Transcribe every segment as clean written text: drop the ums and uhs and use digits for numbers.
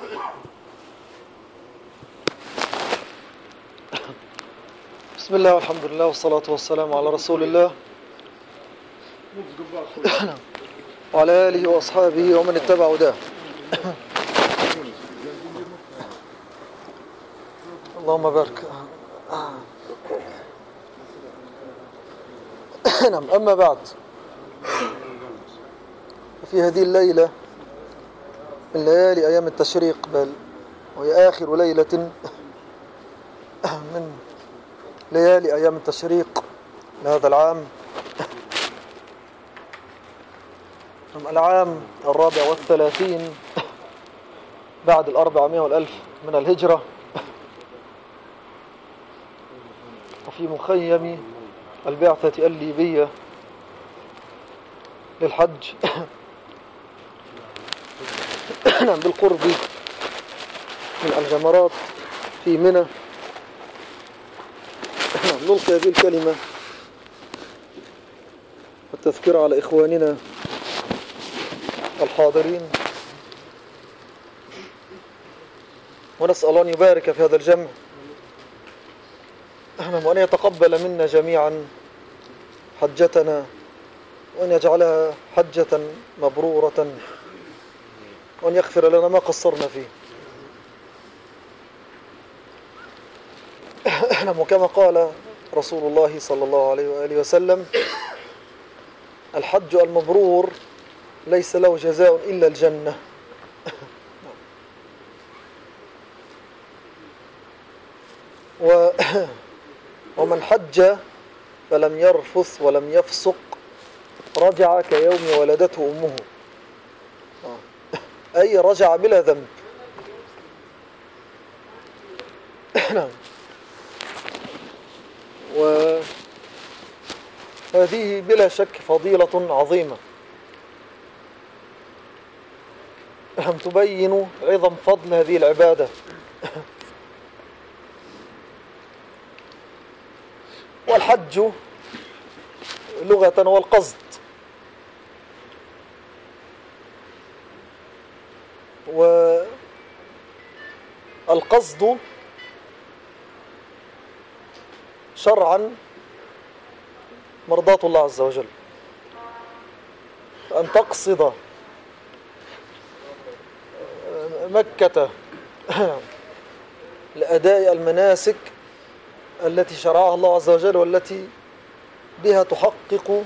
بسم الله والحمد لله والصلاة والسلام على رسول الله وعلى آله وأصحابه ومن اتبع هداه. اللهم بارك. نعم، أما بعد، في هذه الليلة من ليالي أيام التشريق، بل وهي آخر ليلة من ليالي أيام التشريق لهذا العام، العام 34 بعد 400 والألف من الهجرة، وفي مخيم البعثة الليبية للحج بالقرب من الجمرات في منى. نلقي هذه الكلمة والتذكير على إخواننا الحاضرين، ونسأل أن يبارك في هذا الجمع، وأن يتقبل منا جميعا حجتنا، وأن يجعلها حجة مبرورة، وأن يغفر لنا ما قصرنا فيه. وكما قال رسول الله صلى الله عليه وآله وسلم: الحج المبرور ليس له جزاء إلا الجنة. ومن حج فلم يرفث ولم يفسق رجع كيوم ولدته أمه، أي رجع بلا ذنب. وهذه بلا شك فضيلة عظيمة تبين عظم فضل هذه العبادة. والحج لغة هو القصد، والقصد شرعا مرضاة الله عز وجل، أن تقصد مكة لأداء المناسك التي شرعها الله عز وجل، والتي بها تحقق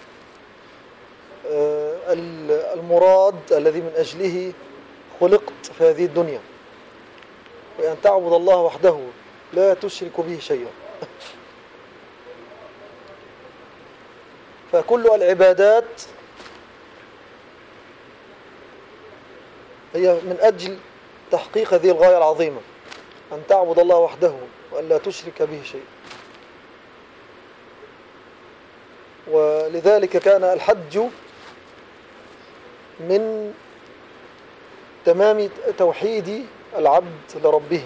المراد الذي من أجله خلقت في هذه الدنيا، وأن تعبد الله وحده لا تشرك به شيئا. فكل العبادات هي من أجل تحقيق هذه الغاية العظيمة، أن تعبد الله وحده وأن لا تشرك به شيء. ولذلك كان الحج من تمام توحيد العبد لربه،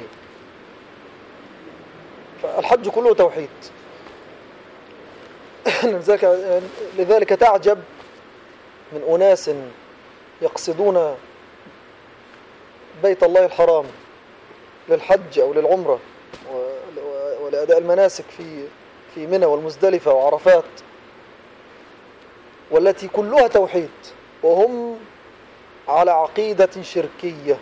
فالحج كله توحيد. لذلك تعجب من أناس يقصدون بيت الله الحرام للحج أو للعمرة ولأداء المناسك في منى والمزدلفة وعرفات، والتي كلها توحيد، وهم على عقيدة شركية،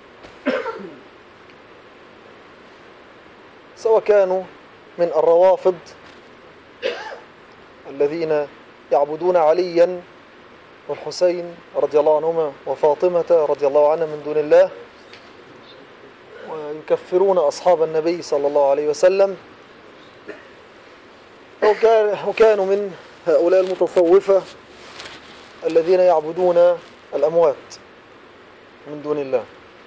سواء كانوا من الروافض الذين يعبدون عليا والحسين رضي الله عنهما وفاطمة رضي الله عنها من دون الله، ويكفرون أصحاب النبي صلى الله عليه وسلم، وكانوا من هؤلاء المتصوفة الذين يعبدون الأموات من دون الله.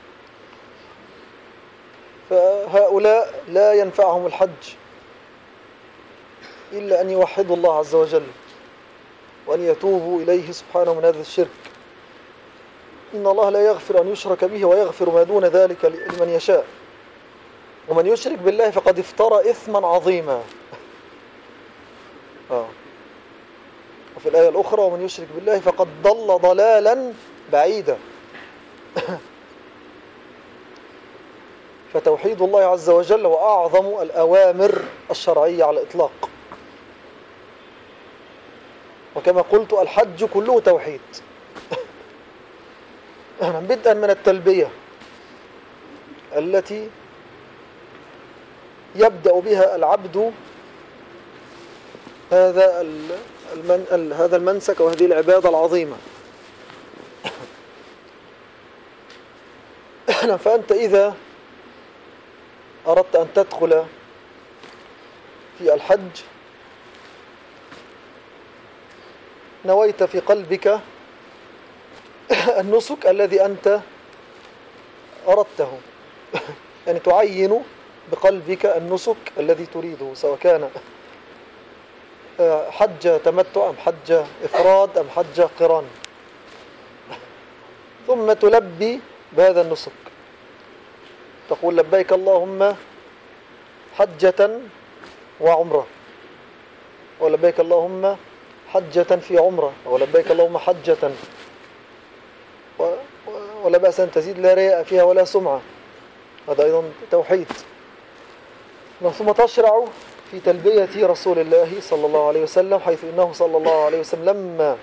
فهؤلاء لا ينفعهم الحج إلا أن يوحدوا الله عز وجل، وأن يتوبوا إليه سبحانه من هذا الشرك. إن الله لا يغفر أن يشرك به ويغفر ما دون ذلك لمن يشاء، ومن يشرك بالله فقد افترى إثما عظيما. وفي الآية الأخرى: ومن يشرك بالله فقد ضل ضلالا بعيدا. فتوحيد الله عز وجل هو أعظم الأوامر الشرعية على الإطلاق. وكما قلت الحج كله توحيد بدءا من التلبية التي يبدأ بها العبد هذا المنسك وهذه العبادة العظيمة. فأنت إذا أردت أن تدخل في الحج نويت في قلبك النسك الذي أنت أردته، يعني تعين بقلبك النسك الذي تريده، سواء كان حج تمتع أم حج إفراد أم حج قران، ثم تلبي بهذا النسك، تقول لبيك اللهم حجة وعمرة، ولبيك اللهم حجة في عمرة، ولبيك اللهم حجة، ولا بأس أن تزيد لا رياء فيها ولا سمعة، هذا أيضا توحيد. ثم تشرع في تلبية رسول الله صلى الله عليه وسلم، حيث إنه صلى الله عليه وسلم لما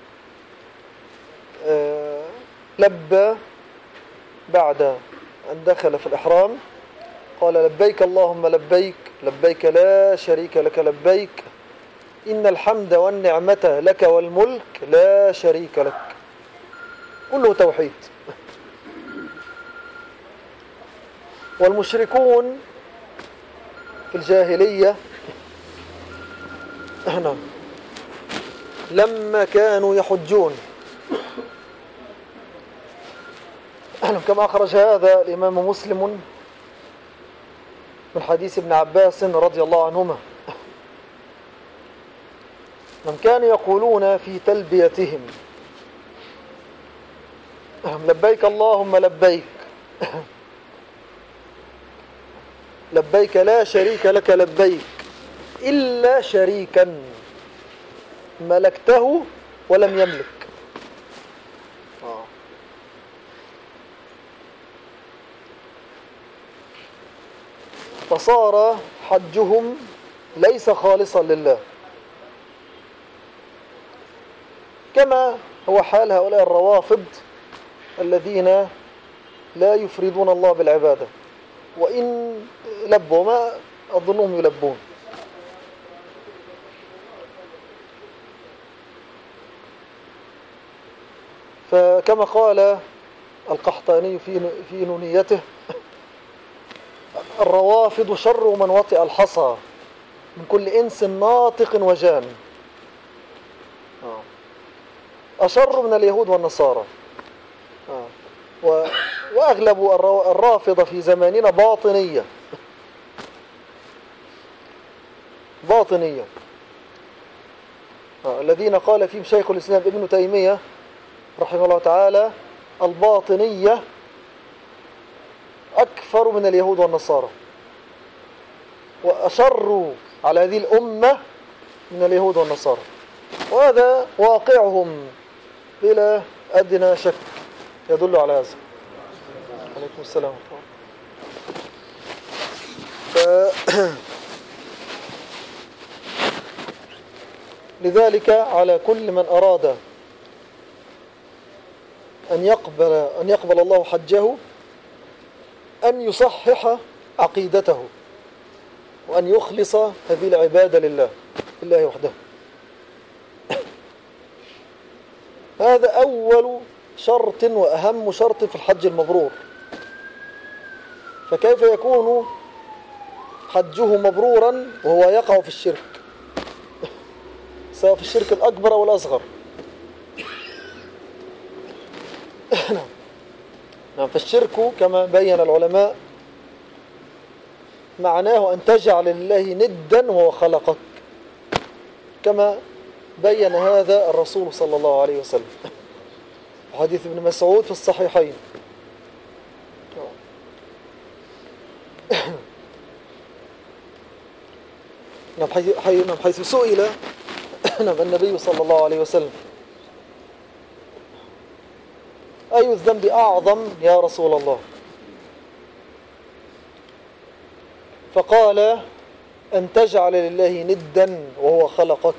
لبى بعد أن دخل في الإحرام قال لبيك اللهم لبيك، لبيك لا شريك لك لبيك، إن الحمد والنعمة لك والملك لا شريك لك، كله توحيد. والمشركون في الجاهلية لما كانوا يحجون، كما أخرج هذا الإمام مسلم من حديث ابن عباس رضي الله عنهما، من كانوا يقولون في تلبيتهم لبيك اللهم لبيك، لبيك لا شريك لك لبيك، إلا شريكا ملكته ولم يملك. فصار حجهم ليس خالصا لله، كما هو حال هؤلاء الروافض الذين لا يفردون الله بالعبادة، وإن لبوا ما أظنهم يلبون. فكما قال القحطاني في نونيته الروافض شر من وطئ الحصى من كل إنس ناطق وجان، أشر من اليهود والنصارى. وأغلب الرافضة في زماننا باطنية الذين قال فيهم شيخ الإسلام ابن تيمية رحمه الله تعالى الباطنية أكثر من اليهود والنصارى، وأشر على هذه الأمة من اليهود والنصارى، وهذا واقعهم بلا أدنى شك يدل على هذا. عليكم السلام. لذلك على كل من أراد أن يقبل الله حجه أن يصحح عقيدته، وأن يخلص هذه العبادة لله وحده. هذا أول شرط وأهم شرط في الحج المبرور. فكيف يكون حجه مبرورا وهو يقع في الشرك، سواء في الشرك الأكبر أو الأصغر؟ نعم. فالشرك كما بين العلماء معناه أن تجعل لله ندا وهو خلقك، كما بين هذا الرسول صلى الله عليه وسلم حديث ابن مسعود في الصحيحين. حيث سئل النبي صلى الله عليه وسلم أي الذنب أعظم يا رسول الله؟ فقال أن تجعل لله ندا وهو خلقك.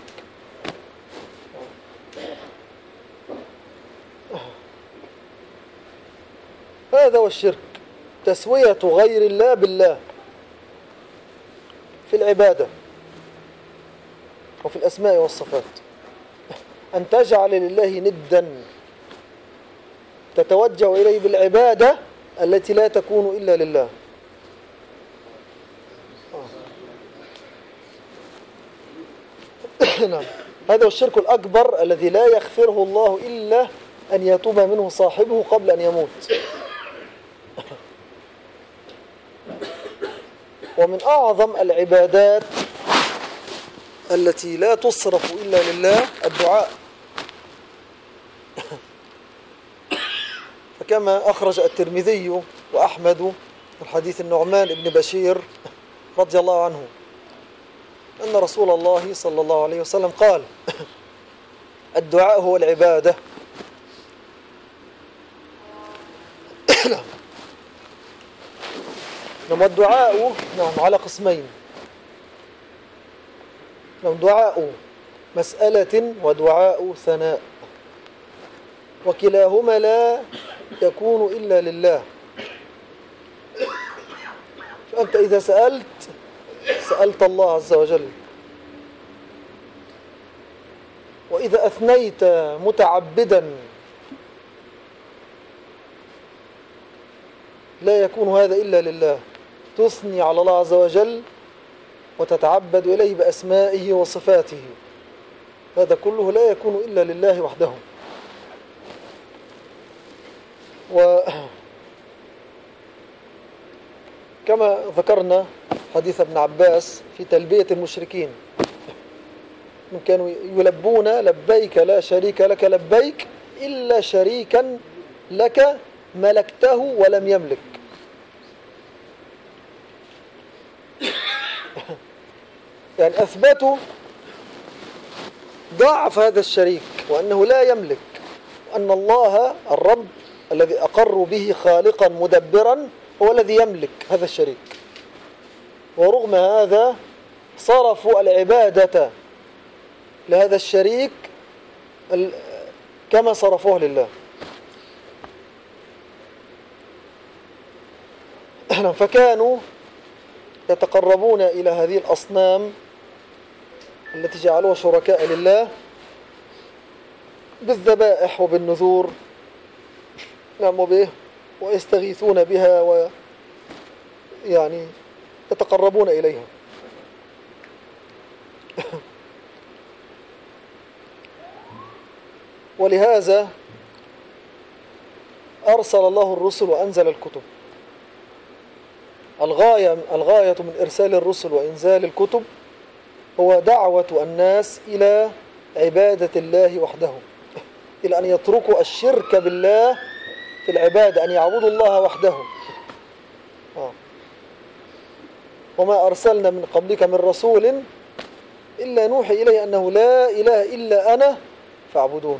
هذا هو الشرك، تسوية غير الله بالله في العبادة وفي الأسماء والصفات. أن تجعل لله ندا تتوجه إليه بالعبادة التي لا تكون إلا لله. نعم، هذا هو الشرك الأكبر الذي لا يغفره الله إلا أن يتوب منه صاحبه قبل أن يموت. ومن أعظم العبادات التي لا تصرف إلا لله الدعاء. فكما أخرج الترمذي وأحمد من حديث النعمان بن بشير رضي الله عنه أن رسول الله صلى الله عليه وسلم قال: الدعاء هو العبادة. والدعاء على قسمين. دعاء مسألة ودعاء ثناء، وكلاهما لا يكون إلا لله. فأنت إذا سألت الله عز وجل، وإذا أثنيت متعبدا لا يكون هذا إلا لله، تثني على الله عز وجل وتتعبد إليه بأسمائه وصفاته، هذا كله لا يكون إلا لله وحده. وكما ذكرنا حديث ابن عباس في تلبية المشركين، كانوا يلبون لبيك لا شريك لك لبيك إلا شريكا لك ملكته ولم يملك. يعني أثبتوا ضعف هذا الشريك وأنه لا يملك، وأن الله الرب الذي أقروا به خالقا مدبرا هو الذي يملك هذا الشريك. ورغم هذا صرفوا العبادة لهذا الشريك كما صرفوه لله. فكانوا يتقربون إلى هذه الأصنام التي جعلوها شركاء لله بالذبائح وبالنذور، ويستغيثون بها ويعني يتقربون إليها. ولهذا أرسل الله الرسل وأنزل الكتب. الغاية من إرسال الرسل وإنزال الكتب هو دعوة الناس إلى عبادة الله وحده، إلى أن يتركوا الشرك بالله في العبادة، أن يعبدوا الله وحده. وما أرسلنا من قبلك من رسول إلا نوحي إليه أنه لا إله إلا أنا فاعبدون.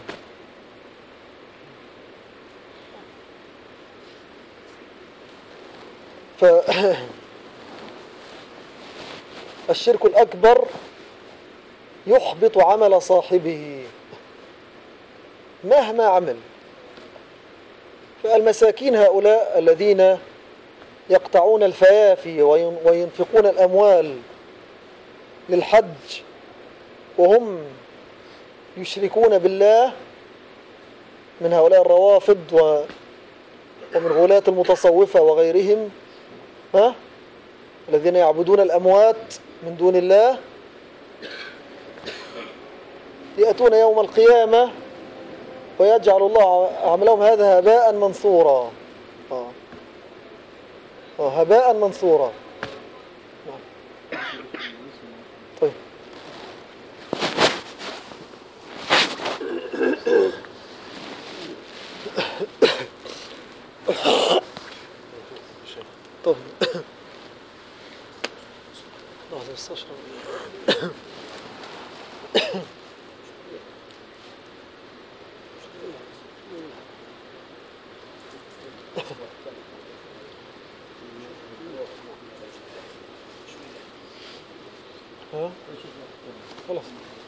فالشرك الأكبر يحبط عمل صاحبه مهما عمل. فالمساكين هؤلاء الذين يقطعون الفيافي وينفقون الأموال للحج وهم يشركون بالله، من هؤلاء الروافض ومن غلاة المتصوفة وغيرهم، الذين يعبدون الأموات من دون الله، يأتون يوم القيامة ويجعل الله عملهم هذا هباء منثورا. هباء منثورا. طيب. طيب. لحظة استشرب. ها خلاص.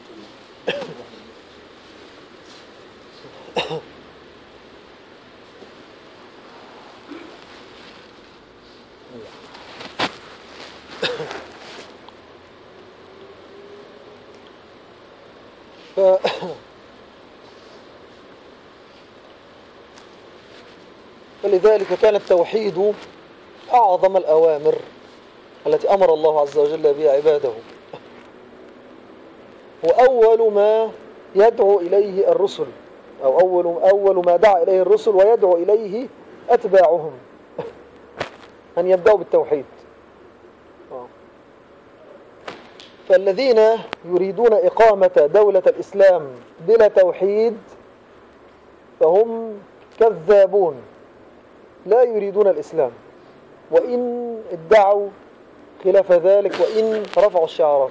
فلذلك كان التوحيد أعظم الأوامر التي أمر الله عز وجل بها عباده، وأول ما يدعو إليه الرسل، أو أول ما دعا إليه الرسل ويدعو إليه أتباعهم أن يبدأوا بالتوحيد. فالذين يريدون إقامة دولة الإسلام بلا توحيد فهم كذابون لا يريدون الإسلام، وإن ادعوا خلاف ذلك وإن رفعوا الشعارات.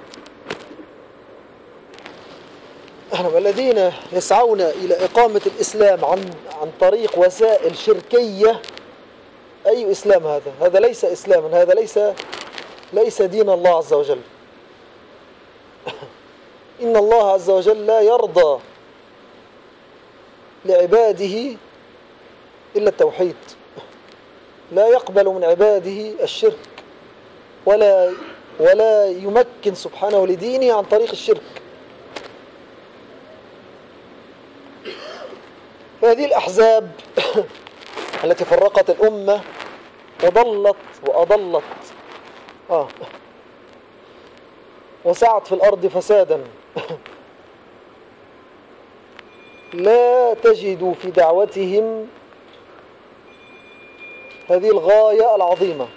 الذين يسعون إلى إقامة الإسلام عن طريق وسائل شركية، أي إسلام هذا؟ هذا ليس إسلاما، هذا ليس دين الله عز وجل. إن الله عز وجل لا يرضى لعباده إلا التوحيد، لا يقبل من عباده الشرك، ولا يمكن سبحانه لدينه عن طريق الشرك. فهذه الأحزاب التي فرقت الأمة وضلت وأضلت وسعت في الأرض فسادا، لا تجد في دعوتهم هذه الغاية العظيمة،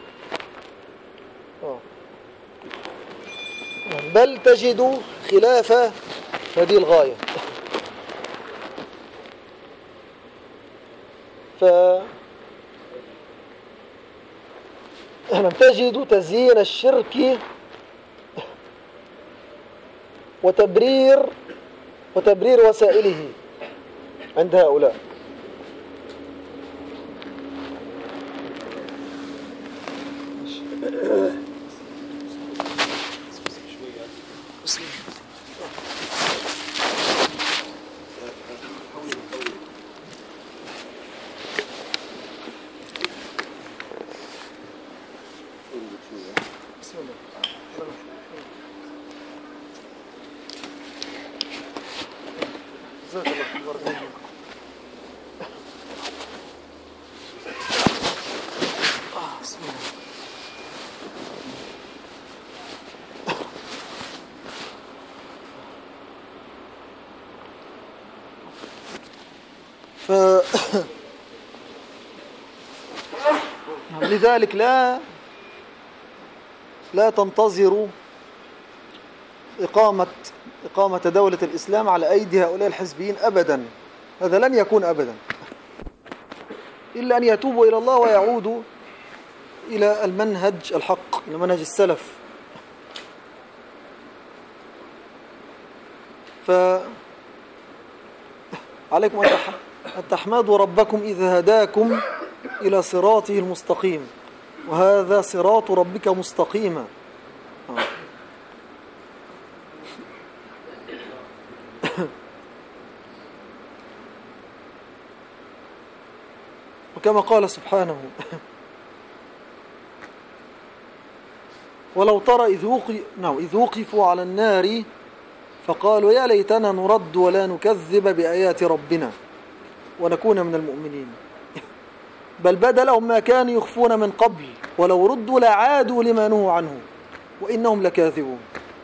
بل تجد خلاف هذه الغاية. تجد تزيين الشرك وتبرير وسائله عند هؤلاء. لذلك لا تنتظروا إقامة دولة الإسلام على أيدي هؤلاء الحزبيين أبدا، هذا لن يكون أبدا إلا أن يتوبوا إلى الله ويعودوا إلى المنهج الحق، إلى منهج السلف. عليكم أن تحمدوا ربكم إذا هداكم إلى صراطه المستقيم، وهذا صراط ربك مستقيما. وكما قال سبحانه: ولو ترى إذ وقفوا على النار فقالوا يا ليتنا نرد ولا نكذب بآيات ربنا ونكون من المؤمنين، بل بدا لهم ما كانوا يخفون من قبل ولو ردوا لعادوا لما نهوا عنه وإنهم لكاذبون.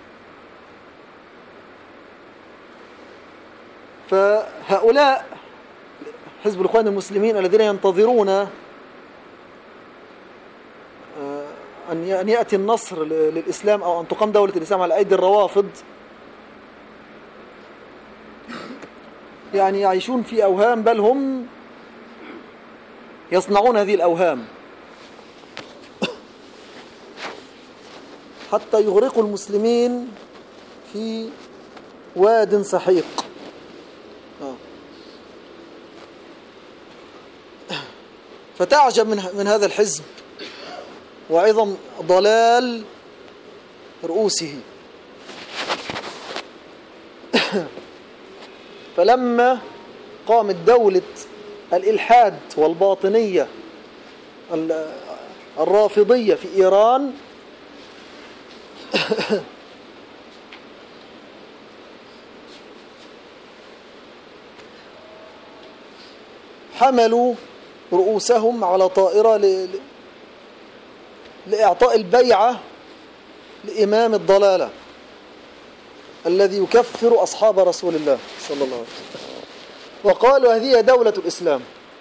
فهؤلاء حزب الإخوان المسلمين الذين ينتظرون أن يأتي النصر للإسلام أو أن تقام دولة الإسلام على أيدي الروافض، يعني يعيشون في أوهام، بل هم يصنعون هذه الأوهام حتى يغرقوا المسلمين في واد سحيق. فتعجب من هذا الحزب وعظم ضلال رؤوسه. فلما قامت دولة الإلحاد والباطنية الرافضية في إيران حملوا رؤوسهم على طائرة لإعطاء البيعة لإمام الضلالة الذي يكفر أصحاب رسول الله صلى الله عليه وسلم، وقالوا هذه دولة الإسلام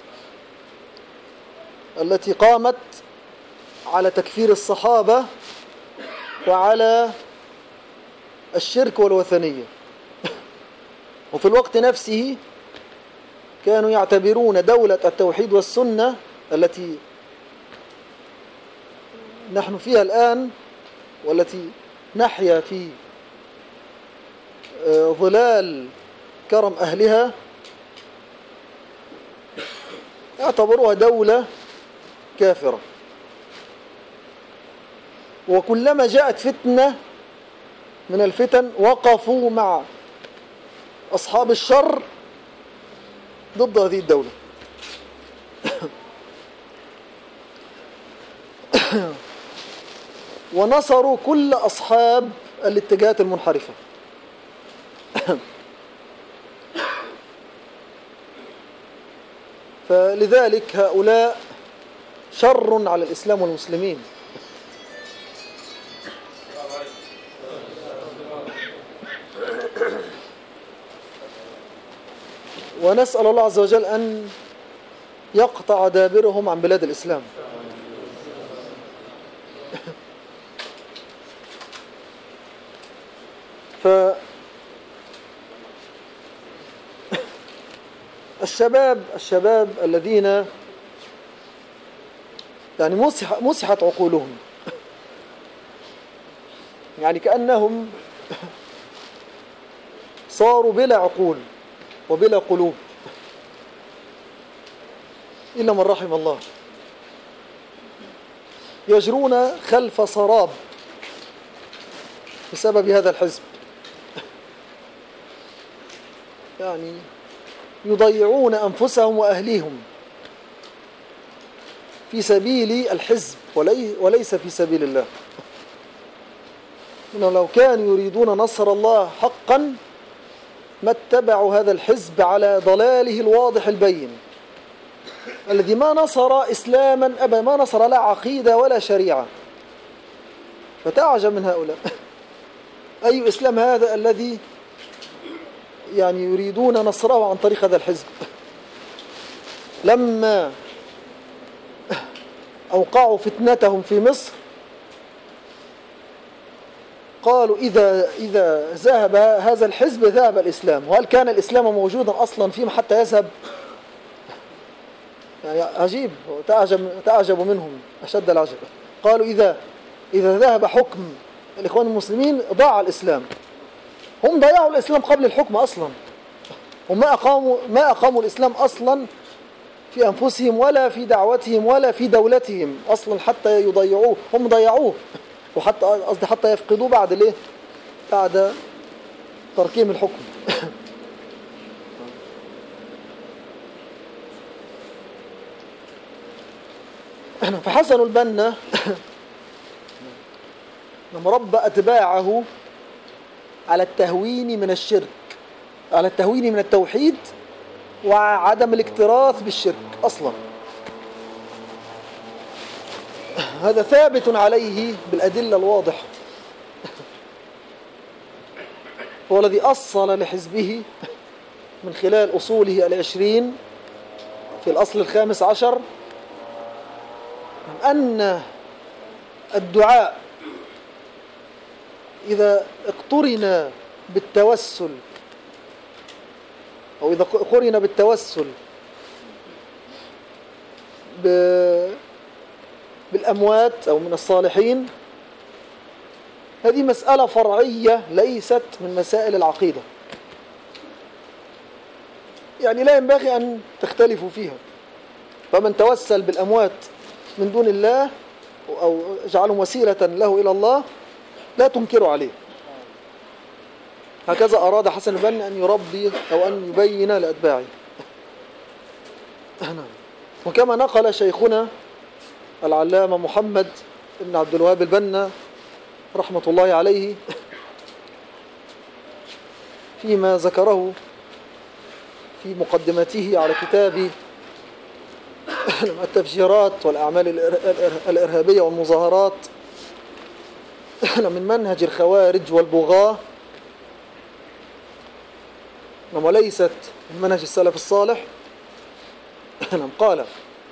التي قامت على تكفير الصحابة وعلى الشرك والوثنية. وفي الوقت نفسه كانوا يعتبرون دولة التوحيد والسنة التي نحن فيها الآن والتي نحيا في ظلال كرم أهلها، يعتبروها دولة كافرة. وكلما جاءت فتنة من الفتن وقفوا مع أصحاب الشر ضد هذه الدولة. ونصروا كل أصحاب الاتجاهات المنحرفة. فلذلك هؤلاء شر على الإسلام والمسلمين. ونسأل الله عز وجل أن يقطع دابرهم عن بلاد الإسلام. الشباب الذين يعني مسحت عقولهم، يعني كأنهم صاروا بلا عقول وبلا قلوب إلا من رحم الله، يجرون خلف سراب بسبب هذا الحزب، يعني يضيعون أنفسهم وأهليهم في سبيل الحزب وليس في سبيل الله. إنه لو كانوا يريدون نصر الله حقا ما اتبعوا هذا الحزب على ضلاله الواضح البين الذي ما نصر إسلاما أبدا، ما نصر لا عقيدة ولا شريعة. فتعجب من هؤلاء. أي إسلام هذا الذي يعني يريدون نصره عن طريق هذا الحزب؟ لما أوقعوا فتنتهم في مصر قالوا إذا ذهب هذا الحزب ذهب الإسلام. وهل كان الإسلام موجودا أصلا فيما حتى يذهب؟ يعني عجيب، تعجبوا منهم أشد العجب. قالوا إذا ذهب حكم الإخوان المسلمين ضاع الإسلام. هم ضيعوا الإسلام قبل الحكم أصلا. هم ما أقاموا الإسلام أصلا في أنفسهم ولا في دعوتهم ولا في دولتهم أصلا حتى يضيعوه. هم ضيعوه، حتى يفقدوه بعد تركيم الحكم. فحسن البنا لما ربى أتباعه على التهوين من الشرك، على التهوين من التوحيد وعدم الاكتراث بالشرك أصلا. هذا ثابت عليه بالأدلة الواضحة. هو الذي أصل لحزبه من خلال أصوله 20 في الأصل 15 أن الدعاء إذا اقترن بالتوسل أو إذا قرن بالتوسل بالأموات أو من الصالحين، هذه مسألة فرعية ليست من مسائل العقيدة، يعني لا ينبغي أن تختلفوا فيها. فمن توسل بالأموات من دون الله أو جعلهم وسيلة له إلى الله لا تنكروا عليه. هكذا أراد حسن البنا أن يربي أو أن يبين لأتباعه. وكما نقل شيخنا العلامة محمد بن عبد الوهاب البنا رحمة الله عليه فيما ذكره في مقدمته على كتاب التفجيرات والأعمال الإرهابية والمظاهرات من منهج الخوارج والبغاة وليست من منهج السلف الصالح. قال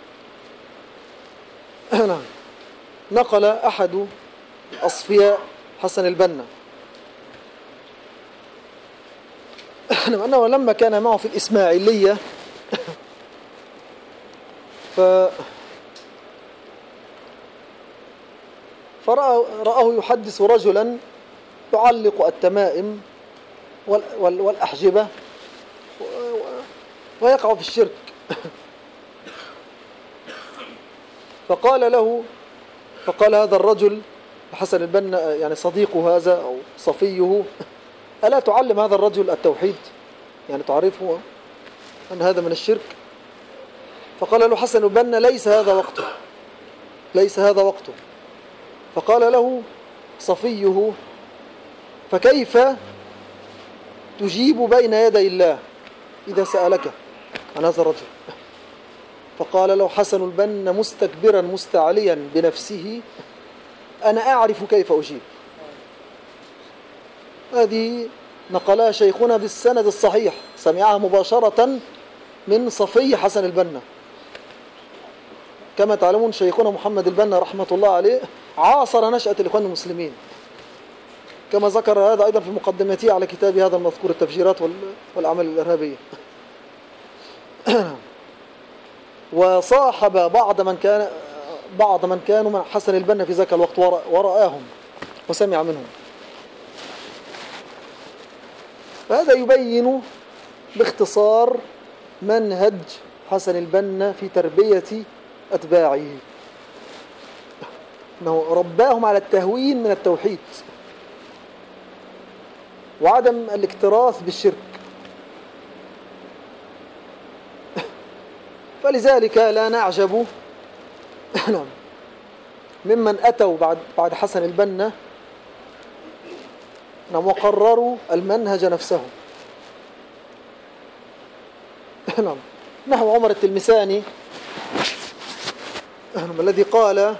نقل أحد أصفياء حسن البنا أنه لما كان معه في الإسماعيلية فرآه يحدث رجلا يعلق التمائم والأحجبة ويقع في الشرك. فقال هذا الرجل حسن البنا يعني صديقه هذا أو صفيه: ألا تعلم هذا الرجل التوحيد؟ يعني تعرفه أن هذا من الشرك؟ فقال له حسن البنا: ليس هذا وقته، ليس هذا وقته. فقال له صفيه: فكيف تجيب بين يدي الله إذا سألك عن هذا الرجل؟ فقال له حسن البنا مستكبرا مستعليا بنفسه: أنا أعرف كيف أجيب. هذه نقلها شيخنا بالسند الصحيح، سمعها مباشرة من صفي حسن البنا. كما تعلمون شيخنا محمد البنا رحمة الله عليه عاصر نشأة الإخوان المسلمين، كما ذكر هذا أيضا في مقدمته على كتاب هذا المذكور التفجيرات والأعمال الإرهابية. وصاحب بعض من كانوا مع حسن البنا في ذاك الوقت ورآهم وسمع منهم. فهذا يبين باختصار منهج حسن البنا في تربية أتباعه، أنه رباهم على التهوين من التوحيد وعدم الاكتراث بالشرك. فلذلك لا نعجب ممن أتوا بعد حسن البنا وقرروا المنهج نفسه. نحو عمر التلمساني الذي قال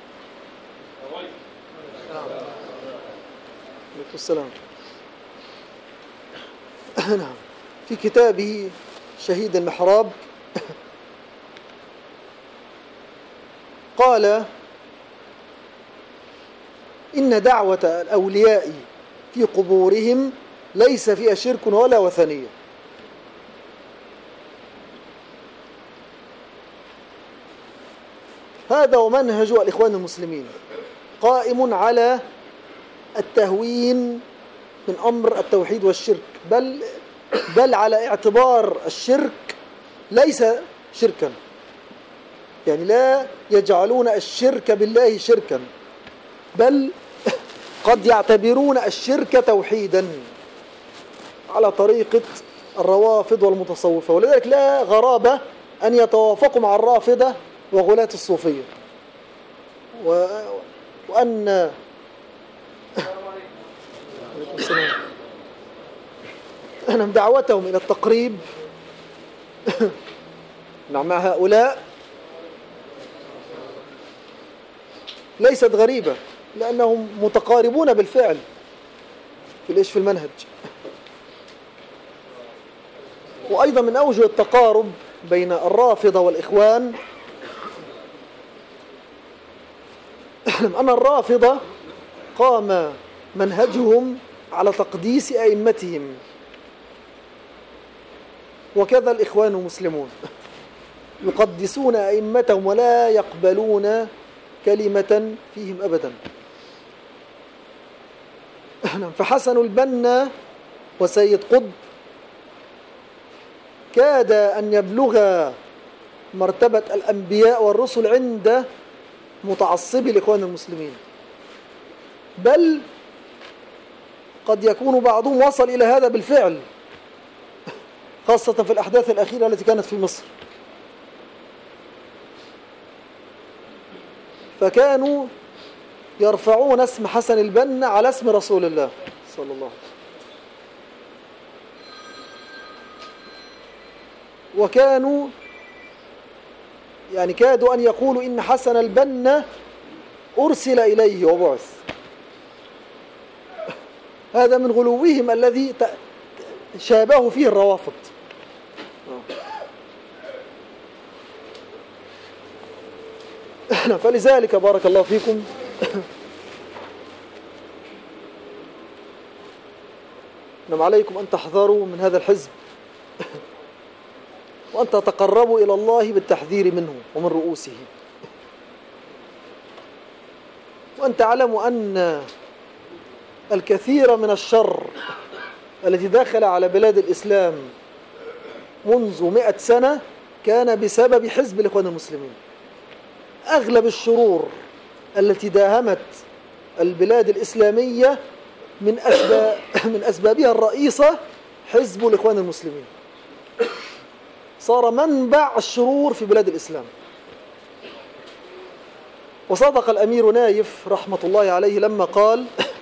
السلام في كتابه شهيد المحراب، قال: إن دعوة الأولياء في قبورهم ليس فيها شرك ولا وثنية. هذا ومنهج الإخوان المسلمين قائم على التهوين من أمر التوحيد والشرك، بل على اعتبار الشرك ليس شركا، يعني لا يجعلون الشرك بالله شركا، بل قد يعتبرون الشرك توحيدا على طريقة الروافض والمتصوفة. ولذلك لا غرابة أن يتوافقوا مع الرافضة وغلاة الصوفية، وأن دعوتهم إلى التقريب مع هؤلاء ليست غريبة، لأنهم متقاربون بالفعل في المنهج. وأيضا من أوجه التقارب بين الرافضة والإخوان أن الرافضة قام منهجهم على تقديس أئمتهم، وكذا الإخوان المسلمون يقدسون أئمتهم ولا يقبلون كلمة فيهم أبدا. فحسن البنا وسيد قطب كاد أن يبلغ مرتبة الأنبياء والرسل عند متعصبي الإخوان المسلمين، بل قد يكون بعضهم وصل إلى هذا بالفعل، خاصة في الأحداث الأخيرة التي كانت في مصر. فكانوا يرفعون اسم حسن البنا على اسم رسول الله صلى الله عليه وسلم، وكانوا يعني كادوا أن يقولوا إن حسن البنا أرسل إليه وبعث. هذا من غلوهم الذي شابه فيه الروافض. فلذلك بارك الله فيكم نعم عليكم أن تحذروا من هذا الحزب، وأن تتقربوا إلى الله بالتحذير منه ومن رؤوسه، وأن تعلموا أن الكثير من الشر الذي دخل على بلاد الإسلام منذ 100 سنة كان بسبب حزب الإخوان المسلمين. أغلب الشرور التي داهمت البلاد الإسلامية من أسبابها الرئيسة حزب الإخوان المسلمين، صار منبع الشرور في بلاد الإسلام. وصدق الأمير نايف رحمة الله عليه لما قال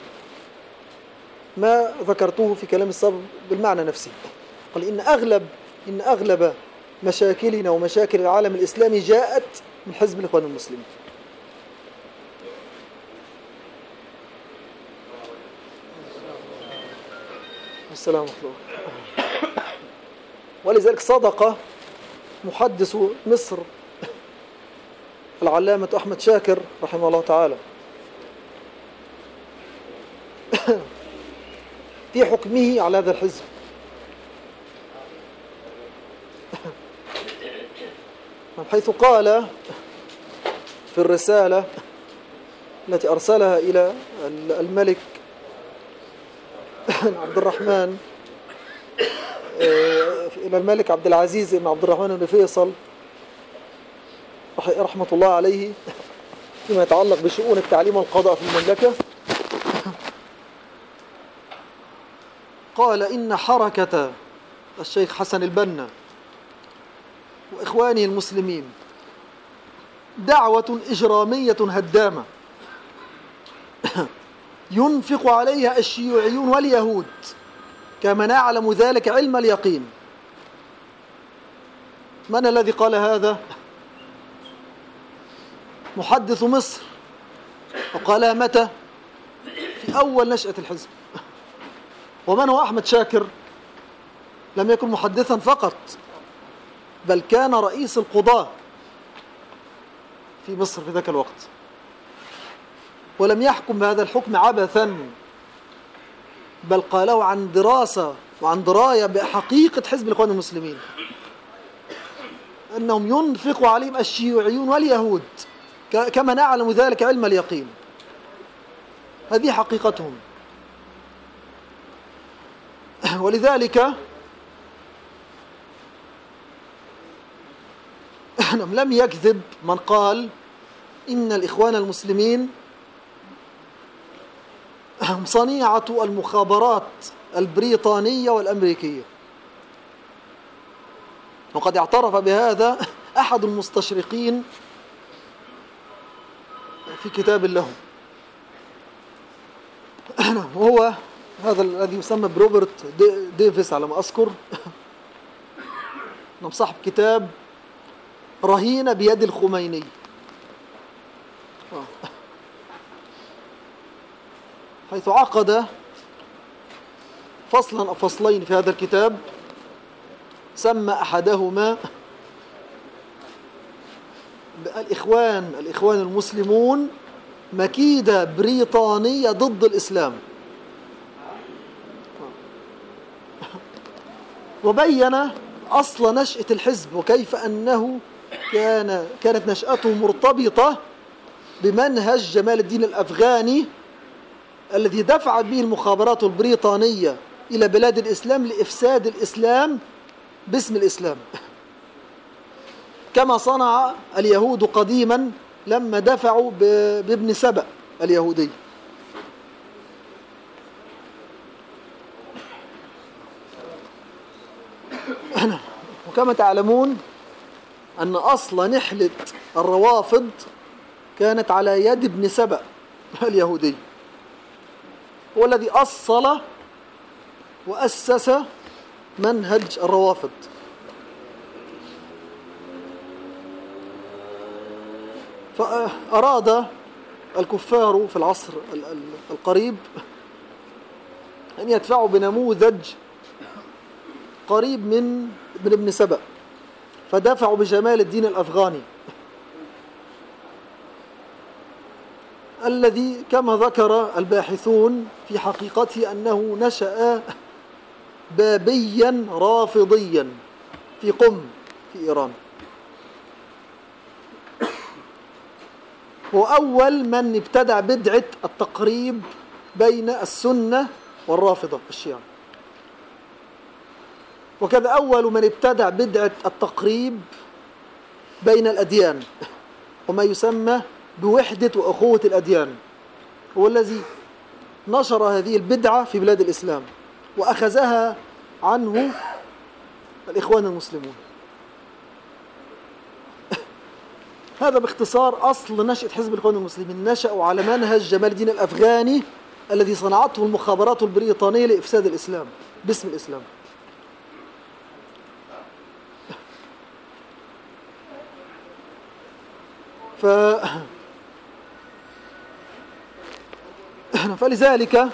ما ذكرته في كلام السابق بالمعنى نفسه، قال إن أغلب مشاكلنا ومشاكل العالم الإسلامي جاءت من حزب الإخوان المسلمين. السلام عليكم. ولذلك صدق محدث مصر العلامة أحمد شاكر رحمه الله تعالى في حكمه على هذا الحزب، حيث قال في الرسالة التي أرسلها إلى الملك عبد الرحمن، إلى الملك عبد العزيز بن عبد الرحمن بن فيصل رحمة الله عليه، فيما يتعلق بشؤون التعليم والقضاء في المملكة، قال إن حركة الشيخ حسن البنا وإخوانه المسلمين دعوة إجرامية هدامة ينفق عليها الشيوعيون واليهود كما نعلم ذلك علم اليقين. من الذي قال هذا؟ محدث مصر. وقالها متى؟ في أول نشأة الحزب. ومن هو أحمد شاكر؟ لم يكن محدثا فقط، بل كان رئيس القضاة في مصر في ذاك الوقت، ولم يحكم بهذا الحكم عبثا، بل قاله عن دراسة وعن دراية بحقيقة حزب الإخوان المسلمين، أنهم ينفق عليهم الشيوعيون واليهود كما نعلم ذلك علم اليقين. هذه حقيقتهم. ولذلك لم يكذب من قال إن الإخوان المسلمين هم صنيعة المخابرات البريطانية والأمريكية، وقد اعترف بهذا أحد المستشرقين في كتاب له، وهو هذا الذي يسمى بروبرت ديفيس على ما أذكر، صاحب كتاب رهينة بيد الخميني. حيث عقد فصلا أو فصلين في هذا الكتاب، سمى أحدهما الإخوان المسلمون مكيدة بريطانية ضد الإسلام، وبين أصل نشأة الحزب وكيف أنه كانت نشأته مرتبطة بمنهج جمال الدين الأفغاني الذي دفعت به المخابرات البريطانية إلى بلاد الإسلام لإفساد الإسلام باسم الإسلام، كما صنع اليهود قديما لما دفعوا بابن سبأ اليهودي. كما تعلمون أن أصل نحلة الروافض كانت على يد ابن سبأ اليهودي، هو الذي أصل وأسس منهج الروافض. فأراد الكفار في العصر القريب أن يدفعوا بنموذج قريب من ابن سبأ، فدفعوا بجمال الدين الأفغاني الذي كما ذكر الباحثون في حقيقته أنه نشأ بابيا رافضيا في قم في إيران. هو أول من ابتدع بدعة التقريب بين السنة والرافضة الشيعة، وكذا أول من ابتدع بدعة التقريب بين الأديان وما يسمى بوحدة وأخوة الأديان، هو الذي نشر هذه البدعة في بلاد الإسلام وأخذها عنه الإخوان المسلمون. هذا باختصار أصل نشأة حزب الإخوان المسلمين. نشأوا على منهج جمال الدين الأفغاني الذي صنعته المخابرات البريطانية لإفساد الإسلام باسم الإسلام. فلذلك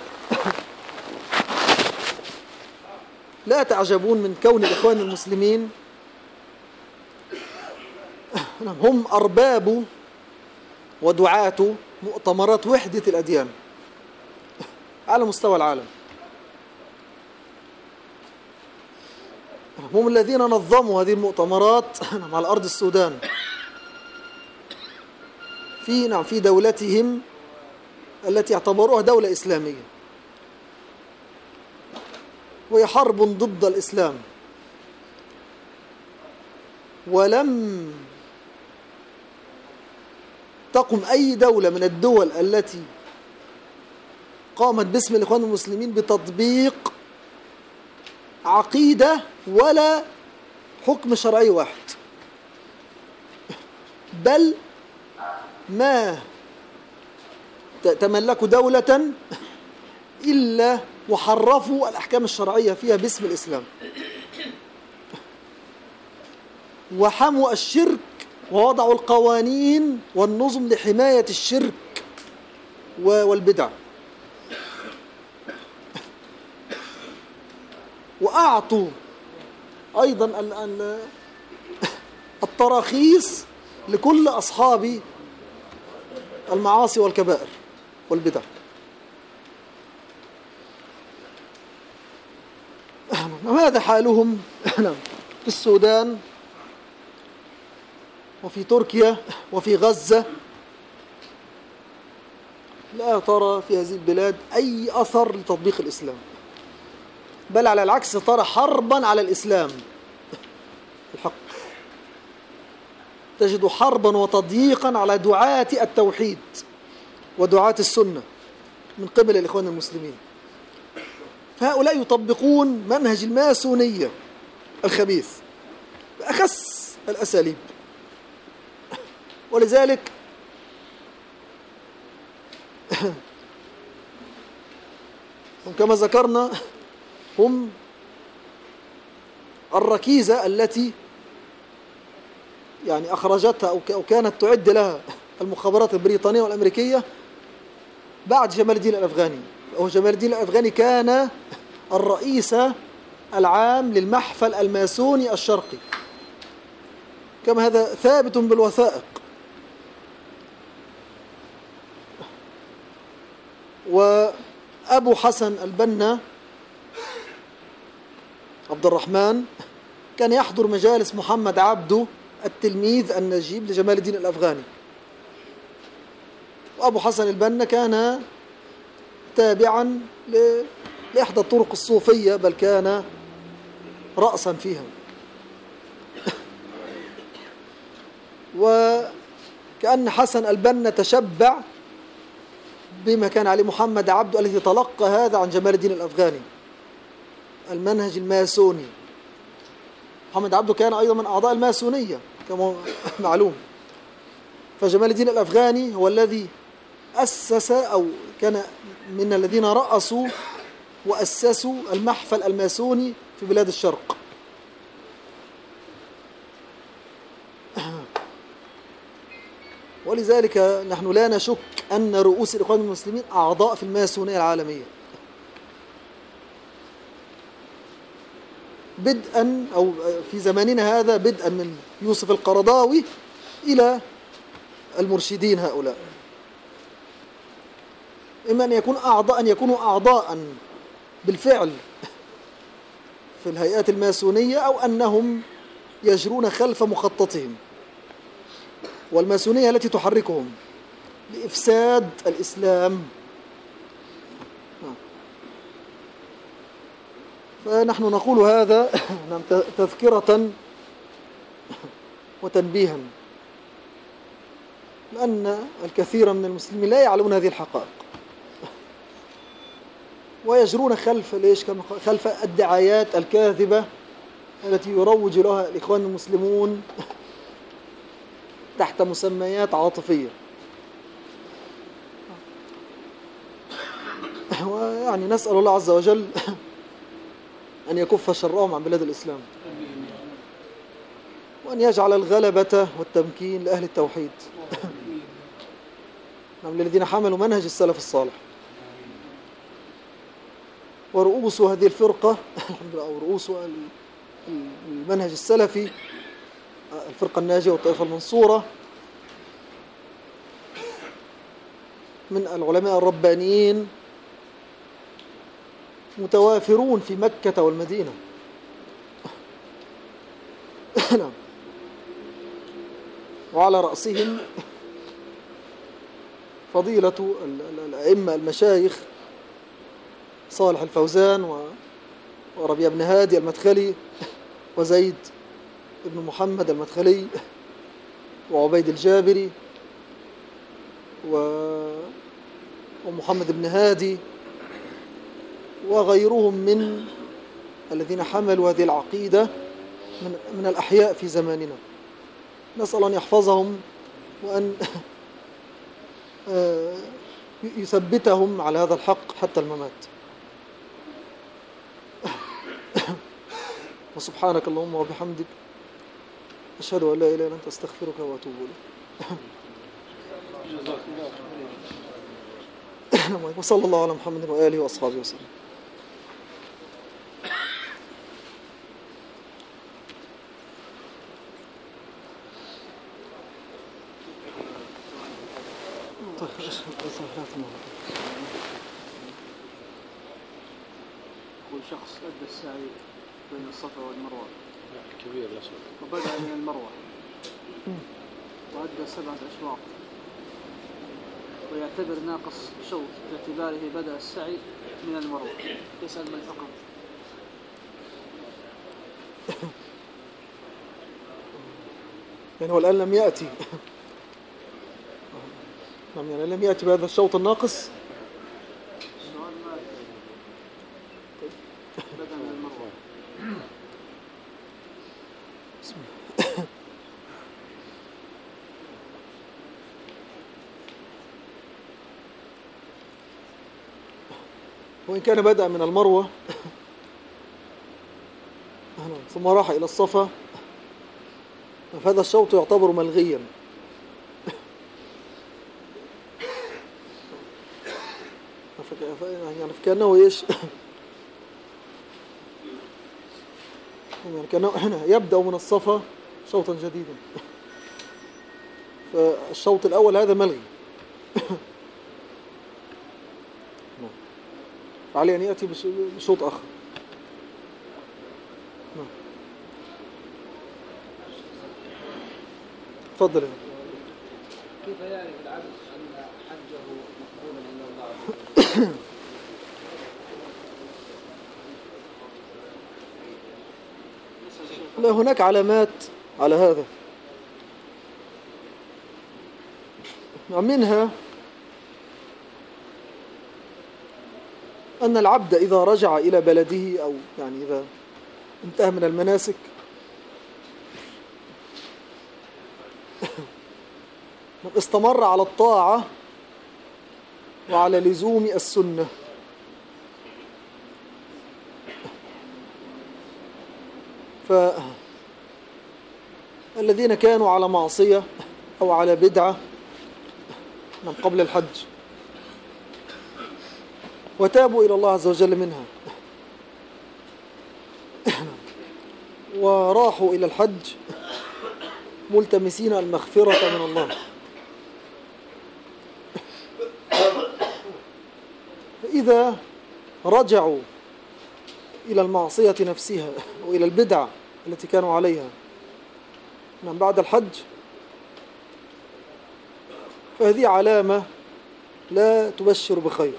لا تعجبون من كون الإخوان المسلمين هم أرباب ودعاة مؤتمرات وحدة الأديان على مستوى العالم. هم الذين نظموا هذه المؤتمرات على أرض السودان في دولتهم التي اعتبروها دولة إسلامية، وهي حرب ضد الإسلام. ولم تقم أي دولة من الدول التي قامت باسم الإخوان المسلمين بتطبيق عقيدة ولا حكم شرعي واحد، بل ما تملكوا دولة إلا وحرفوا الأحكام الشرعية فيها باسم الإسلام، وحموا الشرك ووضعوا القوانين والنظم لحماية الشرك والبدع، وأعطوا أيضا التراخيص لكل أصحاب المعاصي والكبائر والبدع. وهذا حالهم في السودان وفي تركيا وفي غزة. لا ترى في هذه البلاد أي أثر لتطبيق الإسلام، بل على العكس ترى حربا على الإسلام الحق. تجد حربا وتضييقا على دعاة التوحيد ودعاة السنة من قبل الإخوان المسلمين. فهؤلاء يطبقون منهج الماسونية الخبيث بأخس الأساليب. ولذلك كما ذكرنا هم الركيزة التي يعني أخرجتها أو كانت تعد لها المخابرات البريطانية والأمريكية بعد جمال الدين الأفغاني. وهو جمال الدين الأفغاني كان الرئيس العام للمحفل الماسوني الشرقي، كما هذا ثابت بالوثائق. وأبو حسن البنا عبد الرحمن كان يحضر مجالس محمد عبده التلميذ النجيب لجمال الدين الأفغاني. وأبو حسن البنا كان تابعا لإحدى الطرق الصوفية، بل كان رأسا فيها. وكأن حسن البنا تشبع بما كان عليه محمد عبده الذي تلقى هذا عن جمال الدين الأفغاني، المنهج الماسوني. محمد عبده كان أيضا من أعضاء الماسونية كما معلوم. فجمال الدين الأفغاني هو الذي أسس أو كان من الذين رأسوا وأسسوا المحفل الماسوني في بلاد الشرق. ولذلك نحن لا نشك أن رؤوس الإخوان المسلمين أعضاء في الماسونية العالمية، بدءا أو في زماننا هذا بدءا من يوسف القرضاوي إلى المرشدين هؤلاء، إما أن يكونوا أعضاء بالفعل في الهيئات الماسونية، أو أنهم يجرون خلف مخططهم والماسونية التي تحركهم لإفساد الإسلام. فنحن نقول هذا تذكرة وتنبيها، لأن الكثير من المسلمين لا يعلمون هذه الحقائق ويجرون خلف الدعايات الكاذبة التي يروج لها الإخوان المسلمون تحت مسميات عاطفية. ويعني نسأل الله عز وجل أن يكف شرهم عن بلاد الإسلام، وأن يجعل الغلبة والتمكين لأهل التوحيد للذين حملوا منهج السلف الصالح. ورؤوس هذه الفرقة الحمد لله، أو رؤوس المنهج السلفي، الفرقة الناجية والطائفة المنصورة، من العلماء الربانيين متوافرون في مكة والمدينة. وعلى رأسهم فضيلة الأئمة المشايخ صالح الفوزان وربيع بن هادي المدخلي وزيد بن محمد المدخلي وعبيد الجابري ومحمد بن هادي وغيرهم من الذين حملوا هذه العقيدة من الأحياء في زماننا. نسأل أن يحفظهم وأن يثبتهم على هذا الحق حتى الممات. وسبحانك اللهم وبحمدك أشهد أن لا إله إلا أنت أستغفرك وأتوب إليك. وصلى الله على محمد وآله وأصحابه وسلم. يقول شخص أدى السعي بين الصفا والمروة الكبير الأسود، وبدأ من المروة وأدى 7 أشواط، ويعتبر ناقص شوط باعتباره بدأ السعي من المروة، يسأل ما الحكم؟ يعني هو الآن لم يأتي يعني لم يأتي بهذا الشوط الناقص. السؤال ما بدأ من المروة. وإن كان بدأ من المروة ثم راح إلى الصفا فهذا الشوط يعتبر ملغيا. يعني كأنه إيش يعني كأنه هنا يبدأ من الصفا شوطا جديدا، فالشوط الأول هذا ملغي. عليه أن يأتي بشوط آخر. تفضل. كيف يعرف العبد أن حجه مقبولا عند الله؟ لا، هناك علامات على هذا، منها أن العبد إذا رجع إلى بلده أو يعني إذا انتهى من المناسك استمر على الطاعة وعلى لزوم السنة. فالذين كانوا على معصية أو على بدعة من قبل الحج وتابوا إلى الله عز وجل منها وراحوا إلى الحج ملتمسين المغفرة من الله، فإذا رجعوا إلى المعصية نفسها وإلى البدعة التي كانوا عليها من بعد الحج فهذه علامة لا تبشر بخير.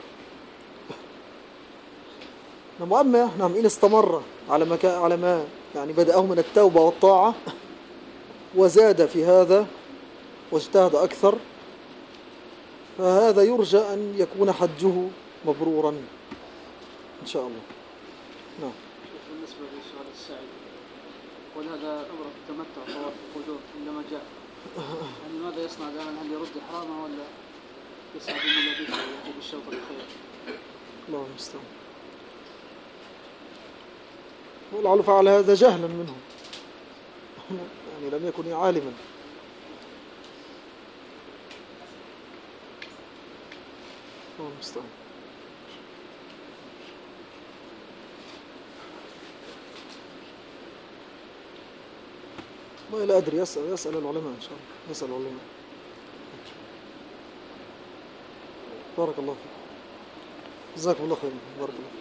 وأما إن استمر على ما يعني بدأه من التوبة والطاعة وزاد في هذا واجتهد أكثر فهذا يرجى أن يكون حجه مبرورا إن شاء الله. نعم. بالنسبة لسؤال السعي ولهذا أمر التمتع طواف القدوم عندما جاء يعني ماذا يصنع دائما؟ هل يرد إحرامه ولا يسعى بالملابس ويأتي بالشوط الخير؟ الله المستعان. ولعل فعل هذا جهلا منه يعني لم يكن عالما. الله المستعان. والله لا أدري، يسأل العلماء إن شاء الله، يسأل العلماء. بارك الله فيك، جزاكم الله خير. بارك الله.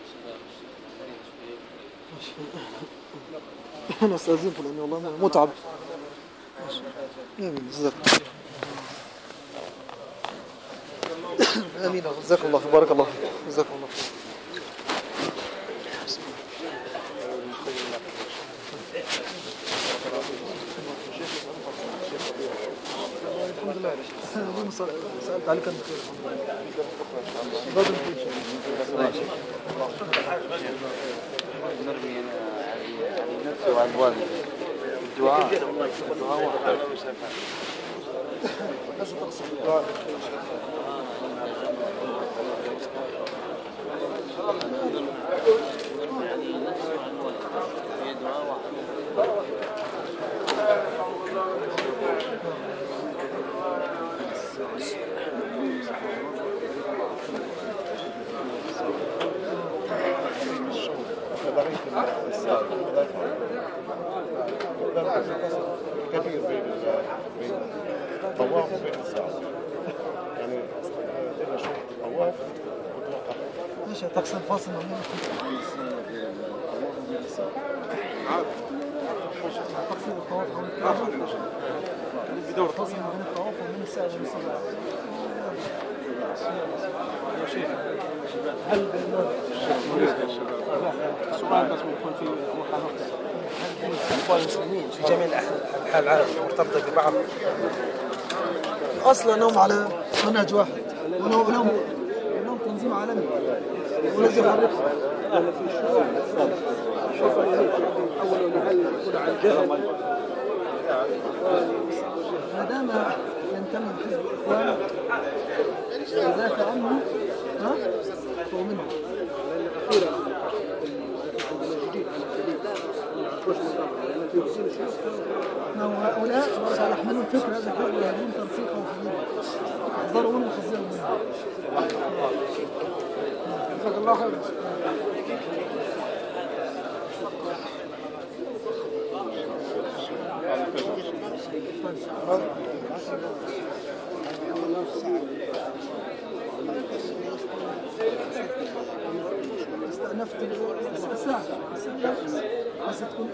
أنا أستاذنكم لأني والله متعب. آمين. آمين. جزاكم الله خير. بارك الله فيك. جزاكم الله خير. الحمد لله. سألت عليك أنت خير. بدر خير. نرمي على نفسي وعلى الوالد الدعاء لازم تقصد الدعاء. كثير بين الطواف وبين السعي يعني إذا شفت الطواف وتوقف. ليش تقصد فاصل ما بين تقصد الطواف بدور فاصل ما بين الطواف وبين السعي والصلاة. يا شيخ هل السؤال بس يكون في محاضرة إخوان المسلمين في جميع الأنحاء العالم مرتبطة ببعض أصلا أنهم على منهج واحد وأنهم تنظيم عالمي ولازم يعرفوا أولا هل يكون عن جهل ما دام ينتمي لحزب الإخوان ويدافع عنه هو منه. أخيرا هؤلاء سيحملون الفكر هذا كله ويهدون ترسيخه في دينه يحذروا منه ويحذروا منه. جزاك الله خير. استأنفت الساعة بس تكون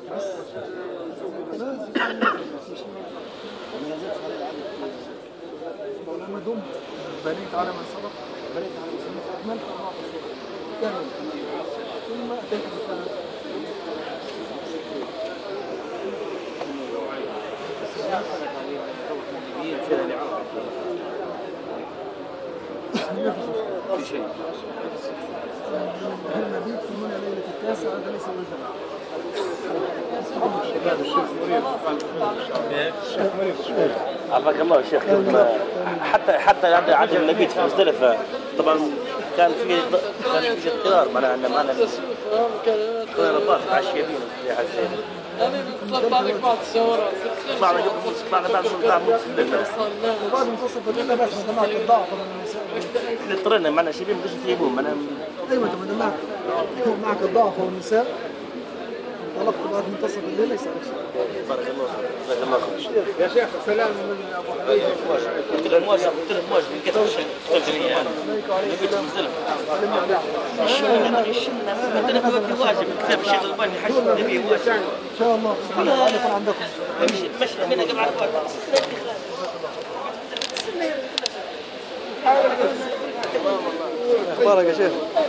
لما دمت بنيت على من سبق بنيت على من سبق أكملت 14 كامل ثم أتيت بالثلاث في شيء المبيت في منى ليلة التاسع هذا ليس وزنا. الشيخ مريض. عافاك الله يا شيخ. حتى عند المبيت في مزدلفة طبعا كان في اضطرار معنا ان معنا رباط عشية فينا في حاجة زي أنا بتصل بعضك بعض الشوارع بعد منتصف وبعد منتصف الليل بس جماعة الضعف احنا اضطرينا معنا شباب باش يثيبون معنا. ايوه انت معك الضعف والنساء طلبت بعد منتصف الليل ليس عليك. بارك الله فيك. جزاك الله خير. يا شيخ سلام من ابو حبيب. قلت له موجه من كتب الجميع انا نبيت مزدلفة. عندنا في واجب كتاب الشيخ الألباني حج النبي واجب ان شاء الله يكون عندكم. مشي هنا قبل عرفات. اخبارك يا شيخ؟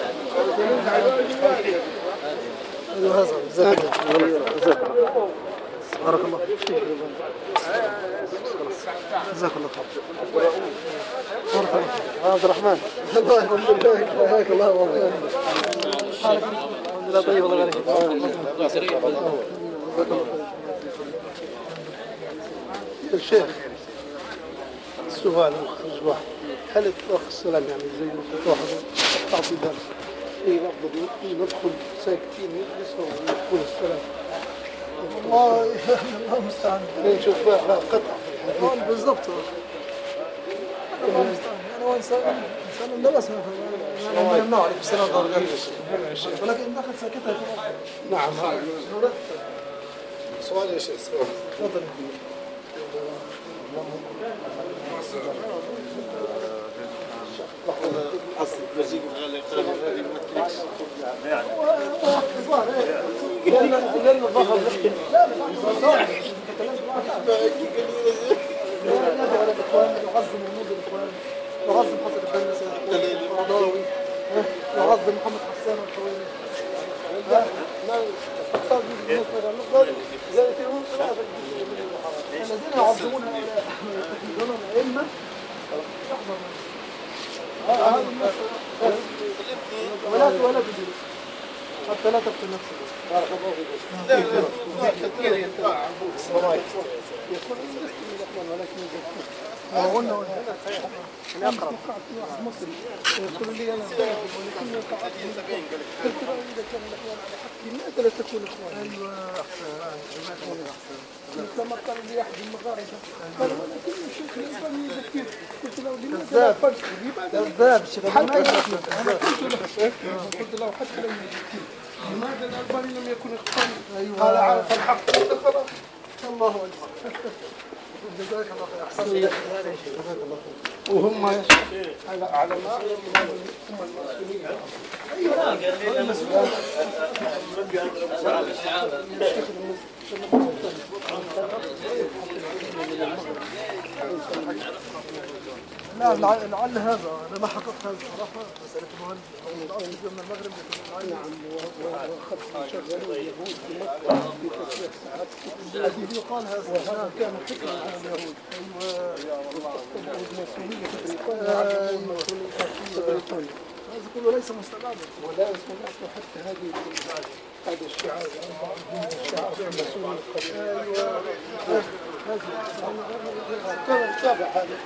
ايوه هذا جزاك الله. بارك الله فيك. جزاك الله خير. بارك الله. عبد الرحمن الله الحمد لله حياك الله والله. الحمد لله طيب والله غالي. الشيخ السؤال واحد، هل اطلاق السلام يعني زي ما قلت واحد تعطي درس اي لفظ ندخل ساكتين نجلس ونقول السلام؟ والله الله المستعان. نشوف فيها قطع في الحديث بالضبط. الله المستعان. انا وانسان لبس ما يمنع عليك السلام ضروري ولكن دخل ساكتها. نعم. سؤال يا شيخ. تفضل. اصل المزيج لأن الظهر مشكل. لا ندعو الإخوان نعظم وجود الإخوان نعظم حسن البنا القرضاوي نعظم محمد حسان الحويني الذين يعظمون يتخذون الأئمة يحضر هذا الناس ولا تدرس حتى لا تقتل نفسك. بارك الله فيك. كثير يتبع السلام يقول ولكن قلنا الأقرب واحد مصري يقول لي أنا ولكن قلت له إذا كان الإخوان على حق لماذا لا تكون إخوان؟ أيوة أحسن. لما قال لي أحد المغاربة قال ولكن الشيخ الإسلامي يذكر قلت له لماذا لا فرق؟ كذاب الشيخ أنا قلت له حتى لم يذكر لماذا الألباني لم يكن إخوان؟ قال عارف الحق خلاص. الله أكبر. جزاك الله خير. أحسن جزاك الله خير. وهم علماء هم المسؤولين. لا لعل هذا انا ما حققت هذا الصراحه مساله المهندس او الاصل من المغرب لكن نعم وخط شغلوا اليهود في مكه في تسويق ساعات الذي يقال هذا كان فكرا عن اليهود. ايوه المسؤوليه في بريطانيا هذا كله ليس مستبعدا ولا سمعت حتى هذا الشعار الشعار المسؤول ايوه كان تابع هذا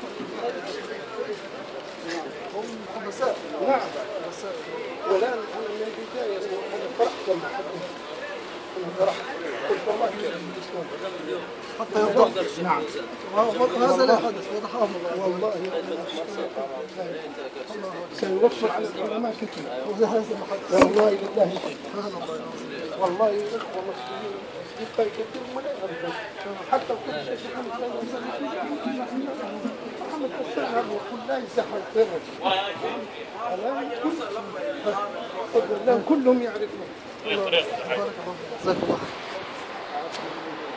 هم حبساء. نعم والان من البدايه انا فرحت لما فرحت قلت والله حتى يفضل. نعم هذا لا حدث وضحهم الله والله سيوفر على العلماء كثير والله لله والله الاخوه المسلمين يبقى كثير ولا يعرفون حتى كل شيء محمد حسان هذا يقول لا يزحل فرج الان كلهم يعرفون. بارك الله جزاك الله.